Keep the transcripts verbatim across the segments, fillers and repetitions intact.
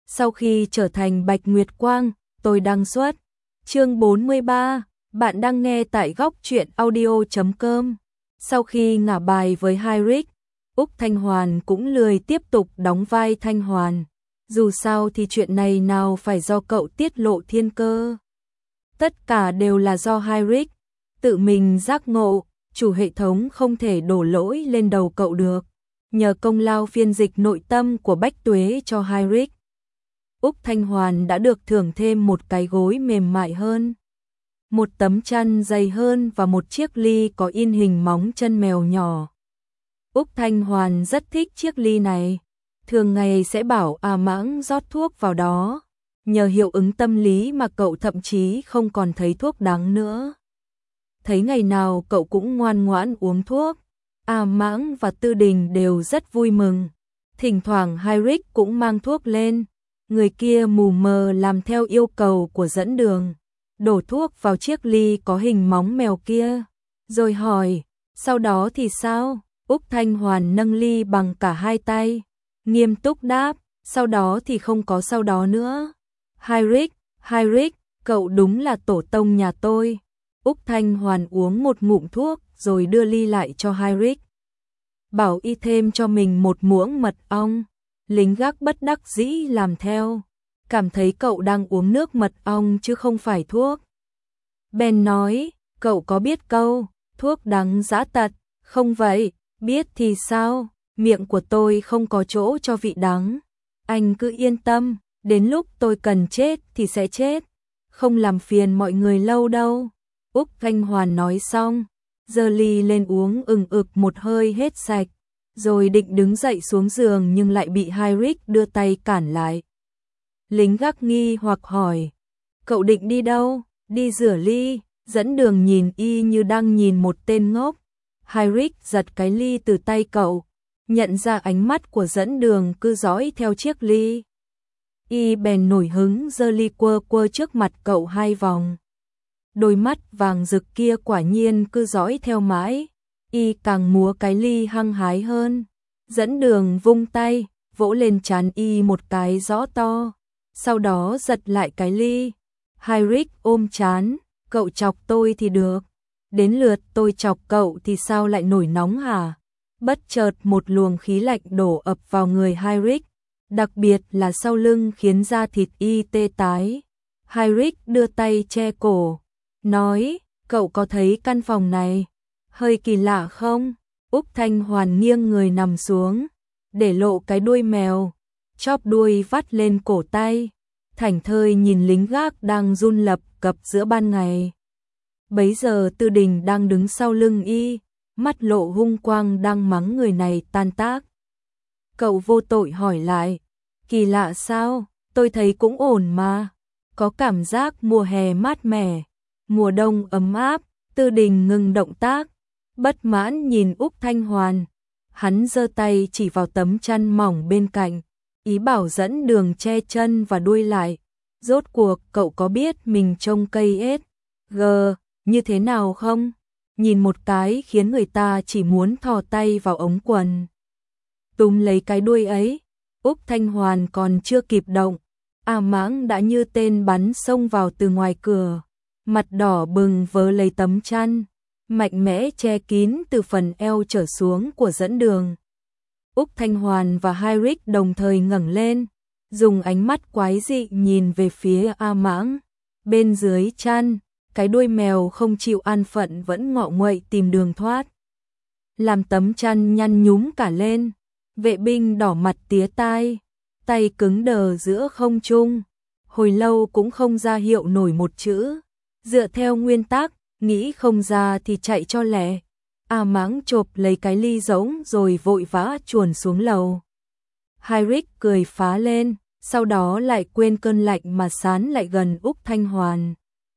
Sau khi trở thành Bạch Nguyệt Quang, tôi đăng xuất. Chương bốn mươi ba, bạn đang nghe tại góc truyện audio chấm com. Sau khi ngả bài với Hyrick, Úc Thanh Hoàn cũng lười tiếp tục đóng vai Thanh Hoàn. Dù sao thì chuyện này nào phải do cậu tiết lộ thiên cơ. Tất cả đều là do Hyrick tự mình giác ngộ, chủ hệ thống không thể đổ lỗi lên đầu cậu được. Nhờ công lao phiên dịch nội tâm của Bách Tuế cho Hyrick, Úc Thanh Hoàn đã được thưởng thêm một cái gối mềm mại hơn, một tấm chăn dày hơn và một chiếc ly có in hình móng chân mèo nhỏ. Úc Thanh Hoàn rất thích chiếc ly này, thường ngày sẽ bảo A Mãng rót thuốc vào đó. Nhờ hiệu ứng tâm lý mà cậu thậm chí không còn thấy thuốc đắng nữa. Thấy ngày nào cậu cũng ngoan ngoãn uống thuốc, A Mãng và Tư Đình đều rất vui mừng. Thỉnh thoảng Hyrick cũng mang thuốc lên, người kia mù mờ làm theo yêu cầu của dẫn đường, đổ thuốc vào chiếc ly có hình móng mèo kia, rồi hỏi, sau đó thì sao? Úc Thanh Hoàn nâng ly bằng cả hai tay, nghiêm túc đáp, sau đó thì không có sau đó nữa. Hyrick, Hyrick, cậu đúng là tổ tông nhà tôi. Úc Thanh Hoàn uống một ngụm thuốc rồi đưa ly lại cho Hyrick. Bảo y thêm cho mình một muỗng mật ong. Lính gác bất đắc dĩ làm theo, cảm thấy cậu đang uống nước mật ong chứ không phải thuốc. Ben nói, cậu có biết câu, thuốc đắng dã tật, không vậy, biết thì sao, miệng của tôi không có chỗ cho vị đắng. Anh cứ yên tâm, đến lúc tôi cần chết thì sẽ chết, không làm phiền mọi người lâu đâu. Úc Thanh Hoàn nói xong, giơ ly lên uống ừng ực một hơi hết sạch, rồi định đứng dậy xuống giường nhưng lại bị Hyrick đưa tay cản lại. Lính gác nghi hoặc hỏi, cậu định đi đâu? Đi rửa ly. Dẫn đường nhìn y như đang nhìn một tên ngốc. Hyrick giật cái ly từ tay cậu, nhận ra ánh mắt của dẫn đường cứ dõi theo chiếc ly. Y bèn nổi hứng giơ ly quơ quơ trước mặt cậu hai vòng. Đôi mắt vàng rực kia quả nhiên cứ dõi theo mãi. Y càng múa cái ly hăng hái hơn. Dẫn đường vung tay, vỗ lên trán y một cái rõ to, sau đó giật lại cái ly. Hyrick ôm trán, cậu chọc tôi thì được, đến lượt tôi chọc cậu thì sao lại nổi nóng hả? Bất chợt một luồng khí lạnh đổ ập vào người Hyrick, đặc biệt là sau lưng khiến da thịt y tê tái. Hyrick đưa tay che cổ, nói, cậu có thấy căn phòng này hơi kỳ lạ không? Úc Thanh Hoàn nghiêng người nằm xuống, để lộ cái đuôi mèo, chóp đuôi vắt lên cổ tay, thảnh thơi nhìn lính gác đang run lập cập giữa ban ngày. Bấy giờ Tư Đình đang đứng sau lưng y, mắt lộ hung quang đang mắng người này tan tác. Cậu vô tội hỏi lại, kỳ lạ sao? Tôi thấy cũng ổn mà, có cảm giác mùa hè mát mẻ, mùa đông ấm áp. Tư Đình ngừng động tác, bất mãn nhìn Úc Thanh Hoàn. Hắn giơ tay chỉ vào tấm chăn mỏng bên cạnh, ý bảo dẫn đường che chân và đuôi lại. Rốt cuộc cậu có biết mình trông cây ết gờ như thế nào không? Nhìn một cái khiến người ta chỉ muốn thò tay vào ống quần túm lấy cái đuôi ấy. Úc Thanh Hoàn còn chưa kịp động, A Mãng đã như tên bắn xông vào từ ngoài cửa, mặt đỏ bừng vớ lấy tấm chăn, mạnh mẽ che kín từ phần eo trở xuống của dẫn đường. Úc Thanh Hoàn và Hyrick đồng thời ngẩng lên, dùng ánh mắt quái dị nhìn về phía A Mãng. Bên dưới chăn, cái đuôi mèo không chịu an phận vẫn ngọ nguậy tìm đường thoát, làm tấm chăn nhăn nhúm cả lên. Vệ binh đỏ mặt tía tai, tay cứng đờ giữa không trung, hồi lâu cũng không ra hiệu nổi một chữ. Dựa theo nguyên tắc, nghĩ không ra thì chạy cho lẹ. A Mãng chộp lấy cái ly rỗng rồi vội vã chuồn xuống lầu. Hyrick cười phá lên, sau đó lại quên cơn lạnh mà sán lại gần Úc Thanh Hoàn.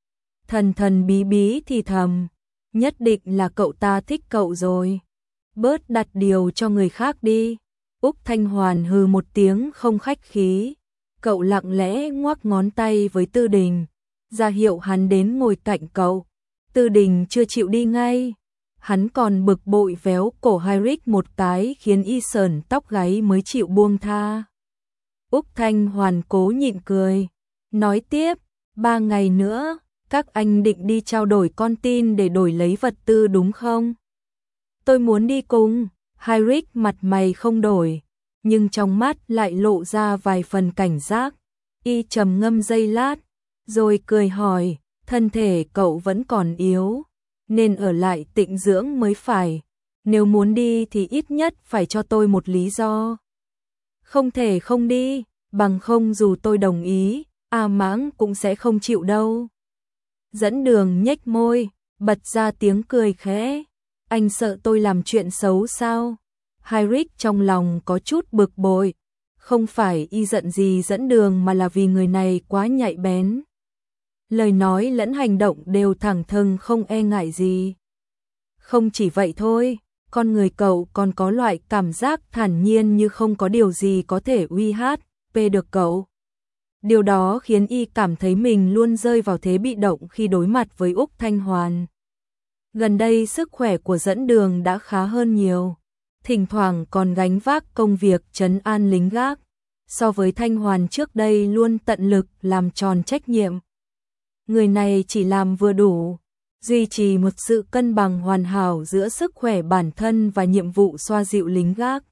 Thần thần bí bí thì thầm, nhất định là cậu ta thích cậu rồi. Bớt đặt điều cho người khác đi. Úc Thanh Hoàn hừ một tiếng không khách khí. Cậu lặng lẽ ngoắc ngón tay với Tư Đình, ra hiệu hắn đến ngồi cạnh cậu. Tư Đình chưa chịu đi ngay, hắn còn bực bội véo cổ Hyrick một cái khiến y sờn tóc gáy mới chịu buông tha. Úc Thanh Hoàn cố nhịn cười, nói tiếp, ba ngày nữa, các anh định đi trao đổi con tin để đổi lấy vật tư đúng không? Tôi muốn đi cùng. Heinrich mặt mày không đổi, nhưng trong mắt lại lộ ra vài phần cảnh giác. Y trầm ngâm giây lát, rồi cười hỏi, thân thể cậu vẫn còn yếu, nên ở lại tịnh dưỡng mới phải. Nếu muốn đi thì ít nhất phải cho tôi một lý do. Không thể không đi, bằng không dù tôi đồng ý, A Mãng cũng sẽ không chịu đâu. Dẫn đường nhếch môi, bật ra tiếng cười khẽ. Anh sợ tôi làm chuyện xấu sao? Heinrich trong lòng có chút bực bội. Không phải y giận gì dẫn đường mà là vì người này quá nhạy bén. Lời nói lẫn hành động đều thẳng thừng không e ngại gì. Không chỉ vậy thôi, con người cậu còn có loại cảm giác thản nhiên như không có điều gì có thể uy hát, pê được cậu. Điều đó khiến y cảm thấy mình luôn rơi vào thế bị động khi đối mặt với Úc Thanh Hoàn. Gần đây sức khỏe của dẫn đường đã khá hơn nhiều, thỉnh thoảng còn gánh vác công việc trấn an lính gác. So với Thanh Hoàn trước đây luôn tận lực làm tròn trách nhiệm. Người này chỉ làm vừa đủ, duy trì một sự cân bằng hoàn hảo giữa sức khỏe bản thân và nhiệm vụ xoa dịu lính gác.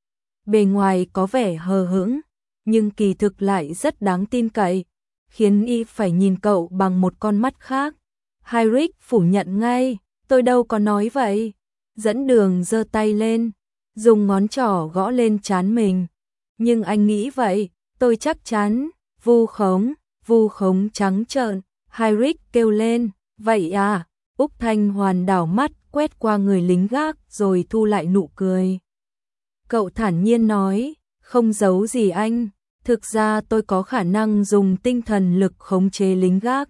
Bề ngoài có vẻ hờ hững, nhưng kỳ thực lại rất đáng tin cậy, khiến y phải nhìn cậu bằng một con mắt khác. Heinrich phủ nhận ngay, tôi đâu có nói vậy. Dẫn đường giơ tay lên, dùng ngón trỏ gõ lên trán mình. Nhưng anh nghĩ vậy, tôi chắc chắn. Vu khống, vu khống trắng trợn. Heinrich kêu lên, vậy à? Úc Thanh Hoàn đảo mắt quét qua người lính gác rồi thu lại nụ cười. Cậu thản nhiên nói, không giấu gì anh, thực ra tôi có khả năng dùng tinh thần lực khống chế lính gác.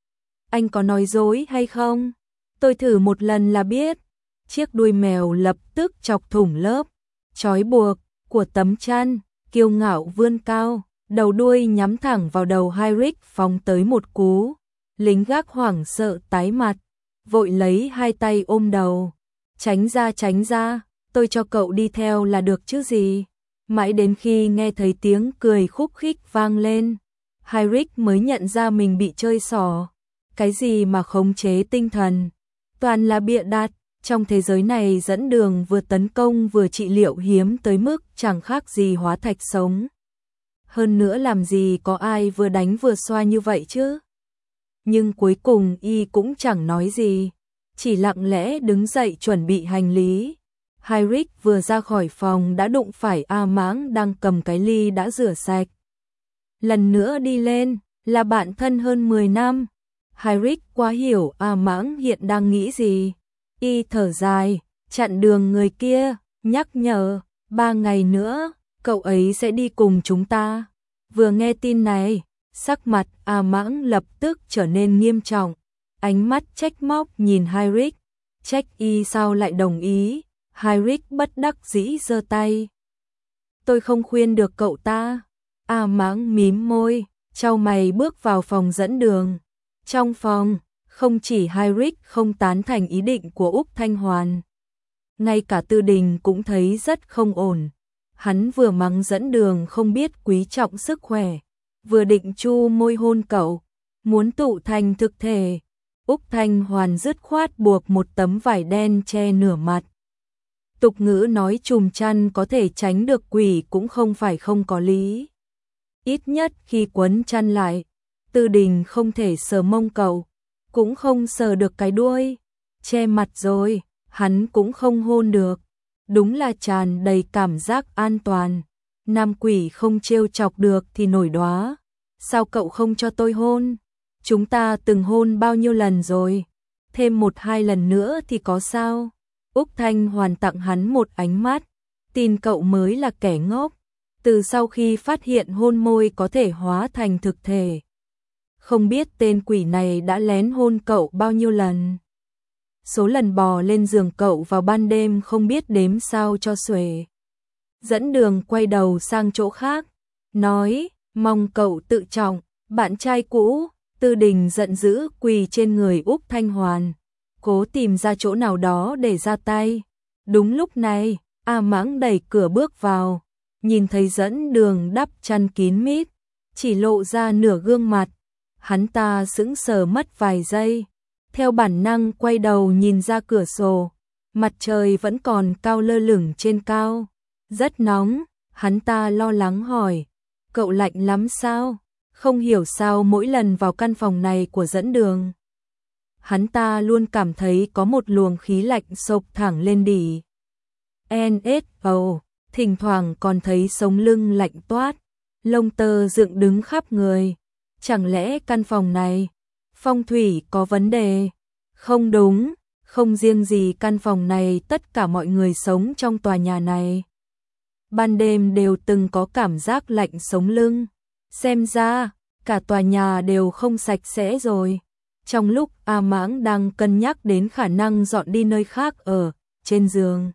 Anh có nói dối hay không? Tôi thử một lần là biết. Chiếc đuôi mèo lập tức chọc thủng lớp trói buộc của tấm chăn, kiêu ngạo vươn cao, đầu đuôi nhắm thẳng vào đầu Heinrich phóng tới một cú. Lính gác hoảng sợ tái mặt, vội lấy hai tay ôm đầu. Tránh ra tránh ra, tôi cho cậu đi theo là được chứ gì. Mãi đến khi nghe thấy tiếng cười khúc khích vang lên, Heinrich mới nhận ra mình bị chơi xỏ. Cái gì mà khống chế tinh thần, toàn là bịa đặt. Trong thế giới này dẫn đường vừa tấn công vừa trị liệu hiếm tới mức chẳng khác gì hóa thạch sống. Hơn nữa làm gì có ai vừa đánh vừa xoa như vậy chứ. Nhưng cuối cùng y cũng chẳng nói gì, chỉ lặng lẽ đứng dậy chuẩn bị hành lý. Heinrich vừa ra khỏi phòng đã đụng phải A Mãng đang cầm cái ly đã rửa sạch. Lần nữa đi lên, là bạn thân hơn mười năm. Heinrich quá hiểu A Mãng hiện đang nghĩ gì. Y thở dài, chặn đường người kia, nhắc nhở, ba ngày nữa, cậu ấy sẽ đi cùng chúng ta. Vừa nghe tin này, sắc mặt A Mãng lập tức trở nên nghiêm trọng, ánh mắt trách móc nhìn Heinrich, trách y sao lại đồng ý. Heinrich bất đắc dĩ giơ tay. Tôi không khuyên được cậu ta. A Mãng mím môi, chau mày bước vào phòng dẫn đường. Trong phòng, không chỉ Heinrich không tán thành ý định của Úc Thanh Hoàn, ngay cả Tư Đình cũng thấy rất không ổn. Hắn vừa mắng dẫn đường không biết quý trọng sức khỏe, vừa định chu môi hôn cậu, muốn tụ thành thực thể. Úc Thanh Hoàn dứt khoát buộc một tấm vải đen che nửa mặt. Tục ngữ nói chùm chăn có thể tránh được quỷ cũng không phải không có lý. Ít nhất khi quấn chăn lại, Tư Đình không thể sờ mông cậu, cũng không sờ được cái đuôi. Che mặt rồi, hắn cũng không hôn được. Đúng là tràn đầy cảm giác an toàn. Nam quỷ không trêu chọc được thì nổi đóa. Sao cậu không cho tôi hôn? Chúng ta từng hôn bao nhiêu lần rồi? Thêm một hai lần nữa thì có sao? Úc Thanh Hoàn tặng hắn một ánh mắt. Tin cậu mới là kẻ ngốc. Từ sau khi phát hiện hôn môi có thể hóa thành thực thể, không biết tên quỷ này đã lén hôn cậu bao nhiêu lần. Số lần bò lên giường cậu vào ban đêm không biết đếm sao cho xuể. Dẫn đường quay đầu sang chỗ khác, nói, mong cậu tự trọng, bạn trai cũ. Tư Đình giận dữ quỳ trên người Úc Thanh Hoàn, cố tìm ra chỗ nào đó để ra tay. Đúng lúc này, A Mãng đẩy cửa bước vào, nhìn thấy dẫn đường đắp chăn kín mít, chỉ lộ ra nửa gương mặt, hắn ta sững sờ mất vài giây, theo bản năng quay đầu nhìn ra cửa sổ, mặt trời vẫn còn cao lơ lửng trên cao, rất nóng, hắn ta lo lắng hỏi, cậu lạnh lắm sao? Không hiểu sao mỗi lần vào căn phòng này của dẫn đường, hắn ta luôn cảm thấy có một luồng khí lạnh xộc thẳng lên đỉ. en ét o, thỉnh thoảng còn thấy sống lưng lạnh toát, lông tơ dựng đứng khắp người. Chẳng lẽ căn phòng này, phong thủy có vấn đề? Không đúng, không riêng gì căn phòng này, tất cả mọi người sống trong tòa nhà này ban đêm đều từng có cảm giác lạnh sống lưng. Xem ra, cả tòa nhà đều không sạch sẽ rồi. Trong lúc A Mãng đang cân nhắc đến khả năng dọn đi nơi khác ở, trên giường,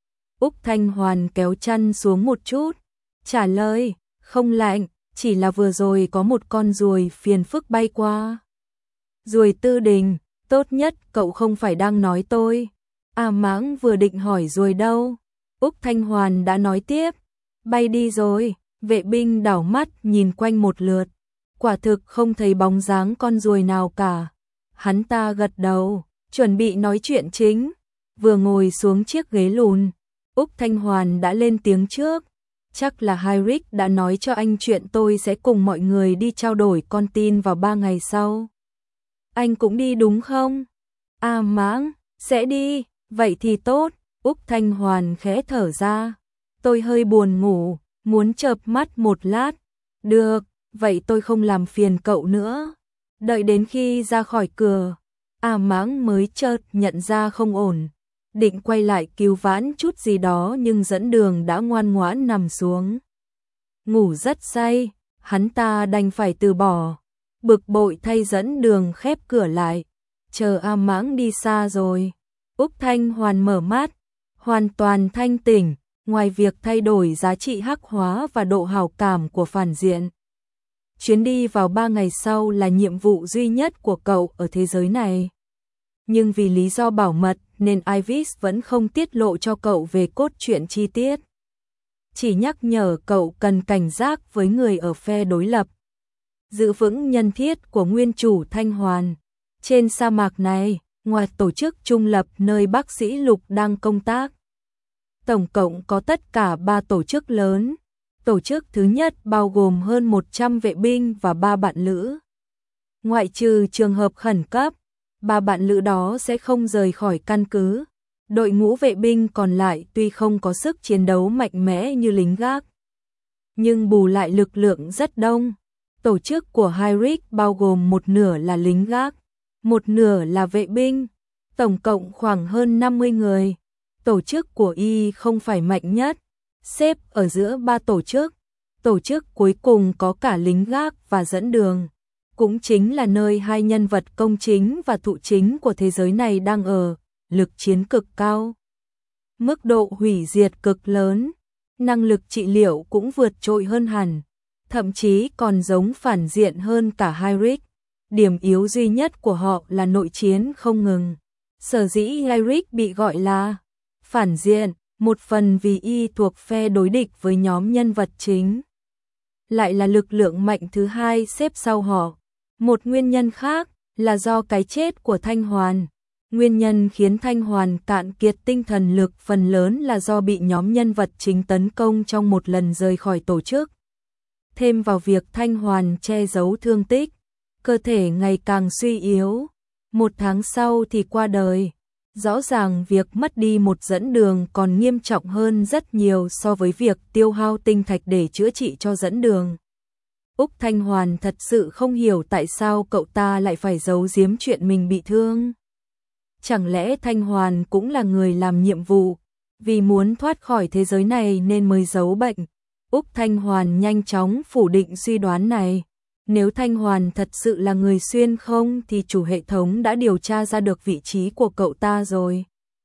Úc Thanh Hoàn kéo chăn xuống một chút, trả lời, không lạnh, chỉ là vừa rồi có một con ruồi phiền phức bay qua. Ruồi Tư Đình, tốt nhất cậu không phải đang nói tôi. A Mãng vừa định hỏi ruồi đâu, Úc Thanh Hoàn đã nói tiếp, bay đi rồi. Vệ binh đảo mắt nhìn quanh một lượt, quả thực không thấy bóng dáng con ruồi nào cả. Hắn ta gật đầu, chuẩn bị nói chuyện chính, vừa ngồi xuống chiếc ghế lùn, Úc Thanh Hoàn đã lên tiếng trước, chắc là Hyrick đã nói cho anh chuyện tôi sẽ cùng mọi người đi trao đổi con tin vào ba ngày sau. Anh cũng đi đúng không? A Mãng, sẽ đi, vậy thì tốt. Úc Thanh Hoàn khẽ thở ra, tôi hơi buồn ngủ, muốn chợp mắt một lát. Được, vậy tôi không làm phiền cậu nữa. Đợi đến khi ra khỏi cửa, A Mãng mới chợt nhận ra không ổn, định quay lại cứu vãn chút gì đó nhưng dẫn đường đã ngoan ngoãn nằm xuống. Ngủ rất say, hắn ta đành phải từ bỏ, bực bội thay dẫn đường khép cửa lại, chờ A Mãng đi xa rồi. Úc Thanh Hoàn mở mắt, hoàn toàn thanh tỉnh, ngoài việc thay đổi giá trị hắc hóa và độ hảo cảm của phản diện. Chuyến đi vào ba ngày sau là nhiệm vụ duy nhất của cậu ở thế giới này. Nhưng vì lý do bảo mật nên Iris vẫn không tiết lộ cho cậu về cốt truyện chi tiết. Chỉ nhắc nhở cậu cần cảnh giác với người ở phe đối lập. Giữ vững nhân thiết của nguyên chủ Thanh Hoàn. Trên sa mạc này, ngoài tổ chức trung lập nơi bác sĩ Lục đang công tác, tổng cộng có tất cả ba tổ chức lớn. Tổ chức thứ nhất bao gồm hơn một trăm vệ binh và ba bạn lữ. Ngoại trừ trường hợp khẩn cấp, ba bạn lữ đó sẽ không rời khỏi căn cứ. Đội ngũ vệ binh còn lại tuy không có sức chiến đấu mạnh mẽ như lính gác, nhưng bù lại lực lượng rất đông. Tổ chức của Hyrick bao gồm một nửa là lính gác, một nửa là vệ binh, tổng cộng khoảng hơn năm mươi người. Tổ chức của Y không phải mạnh nhất, xếp ở giữa ba tổ chức. Tổ chức cuối cùng có cả lính gác và dẫn đường, cũng chính là nơi hai nhân vật công chính và thụ chính của thế giới này đang ở, lực chiến cực cao, mức độ hủy diệt cực lớn, năng lực trị liệu cũng vượt trội hơn hẳn, thậm chí còn giống phản diện hơn cả Hyrick. Điểm yếu duy nhất của họ là nội chiến không ngừng. Sở dĩ Hyrick bị gọi là phản diện, một phần vì Y thuộc phe đối địch với nhóm nhân vật chính, lại là lực lượng mạnh thứ hai xếp sau họ. Một nguyên nhân khác là do cái chết của Thanh Hoàn. Nguyên nhân khiến Thanh Hoàn cạn kiệt tinh thần lực phần lớn là do bị nhóm nhân vật chính tấn công trong một lần rời khỏi tổ chức. Thêm vào việc Thanh Hoàn che giấu thương tích, cơ thể ngày càng suy yếu, một tháng sau thì qua đời. Rõ ràng việc mất đi một dẫn đường còn nghiêm trọng hơn rất nhiều so với việc tiêu hao tinh thạch để chữa trị cho dẫn đường. Úc Thanh Hoàn thật sự không hiểu tại sao cậu ta lại phải giấu giếm chuyện mình bị thương. Chẳng lẽ Thanh Hoàn cũng là người làm nhiệm vụ, vì muốn thoát khỏi thế giới này nên mới giấu bệnh? Úc Thanh Hoàn nhanh chóng phủ định suy đoán này. Nếu Thanh Hoàn thật sự là người xuyên không thì chủ hệ thống đã điều tra ra được vị trí của cậu ta rồi.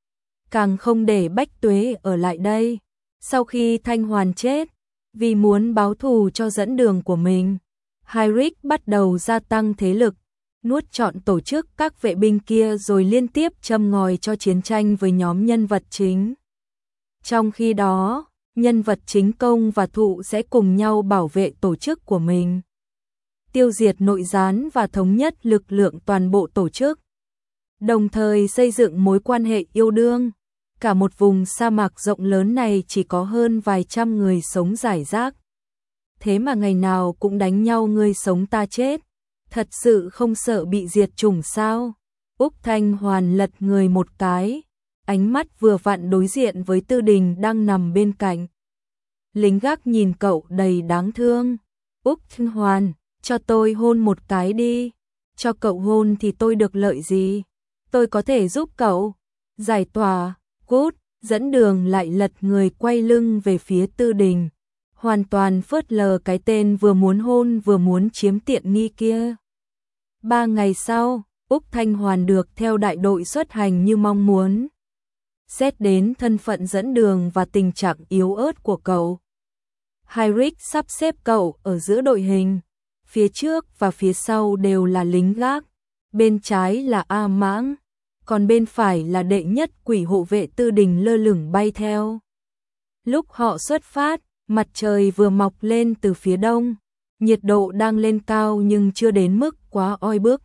Càng không để Bách Tuế ở lại đây. Sau khi Thanh Hoàn chết, vì muốn báo thù cho dẫn đường của mình, Hyrick bắt đầu gia tăng thế lực, nuốt trọn tổ chức các vệ binh kia rồi liên tiếp châm ngòi cho chiến tranh với nhóm nhân vật chính. Trong khi đó, nhân vật chính Công và Thụ sẽ cùng nhau bảo vệ tổ chức của mình, tiêu diệt nội gián và thống nhất lực lượng toàn bộ tổ chức, đồng thời xây dựng mối quan hệ yêu đương. Cả một vùng sa mạc rộng lớn này chỉ có hơn vài trăm người sống rải rác. Thế mà ngày nào cũng đánh nhau ngươi sống ta chết. Thật sự không sợ bị diệt chủng sao? Úc Thanh Hoàn lật người một cái, ánh mắt vừa vặn đối diện với Tư Đình đang nằm bên cạnh. Lính gác nhìn cậu đầy đáng thương. Úc Thanh Hoàn, cho tôi hôn một cái đi. Cho cậu hôn thì tôi được lợi gì? Tôi có thể giúp cậu giải tỏa. Cút, dẫn đường lại lật người quay lưng về phía Tư Đình, hoàn toàn phớt lờ cái tên vừa muốn hôn vừa muốn chiếm tiện nghi kia. Ba ngày sau, Úc Thanh Hoàn được theo đại đội xuất hành như mong muốn. Xét đến thân phận dẫn đường và tình trạng yếu ớt của cậu, Heinrich sắp xếp cậu ở giữa đội hình, phía trước và phía sau đều là lính gác, bên trái là A Mãng, còn bên phải là đệ nhất quỷ hộ vệ Tư Đình lơ lửng bay theo. Lúc họ xuất phát, mặt trời vừa mọc lên từ phía đông, nhiệt độ đang lên cao nhưng chưa đến mức quá oi bức.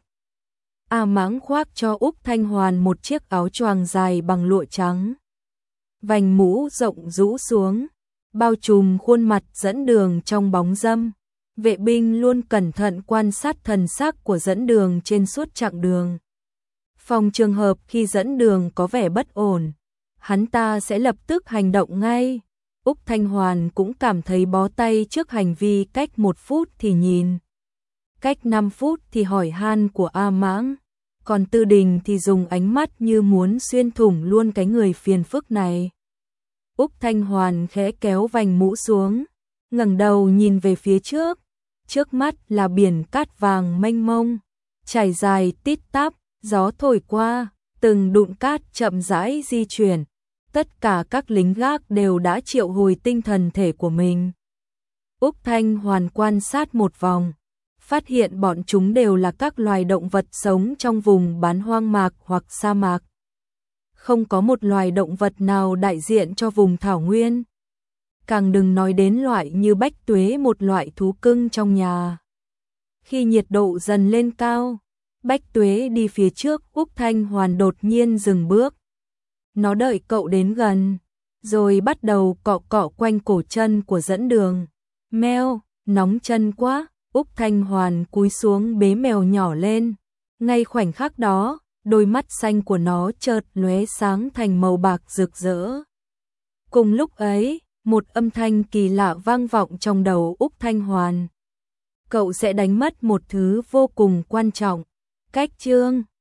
A Mãng khoác cho Úc Thanh Hoàn một chiếc áo choàng dài bằng lụa trắng. Vành mũ rộng rũ xuống, bao trùm khuôn mặt dẫn đường trong bóng râm. Vệ binh luôn cẩn thận quan sát thần sắc của dẫn đường trên suốt chặng đường. Phòng trường hợp khi dẫn đường có vẻ bất ổn, hắn ta sẽ lập tức hành động ngay. Úc Thanh Hoàn cũng cảm thấy bó tay trước hành vi cách một phút thì nhìn, cách năm phút thì hỏi han của A Mãng, còn Tư Đình thì dùng ánh mắt như muốn xuyên thủng luôn cái người phiền phức này. Úc Thanh Hoàn khẽ kéo vành mũ xuống, ngẩng đầu nhìn về phía trước, trước mắt là biển cát vàng mênh mông, trải dài tít tắp, gió thổi qua, từng đụn cát chậm rãi di chuyển. Tất cả các lính gác đều đã triệu hồi tinh thần thể của mình. Úc Thanh Hoàn quan sát một vòng, phát hiện bọn chúng đều là các loài động vật sống trong vùng bán hoang mạc hoặc sa mạc. Không có một loài động vật nào đại diện cho vùng thảo nguyên. Càng đừng nói đến loại như bách tuế, một loại thú cưng trong nhà. Khi nhiệt độ dần lên cao, bách tuế đi phía trước, Úc Thanh Hoàn đột nhiên dừng bước. Nó đợi cậu đến gần, rồi bắt đầu cọ cọ quanh cổ chân của dẫn đường. Mèo, nóng chân quá. Úc Thanh Hoàn cúi xuống bế mèo nhỏ lên. Ngay khoảnh khắc đó, đôi mắt xanh của nó chợt lóe sáng thành màu bạc rực rỡ. Cùng lúc ấy, một âm thanh kỳ lạ vang vọng trong đầu Úc Thanh Hoàn. Cậu sẽ đánh mất một thứ vô cùng quan trọng. Cách chương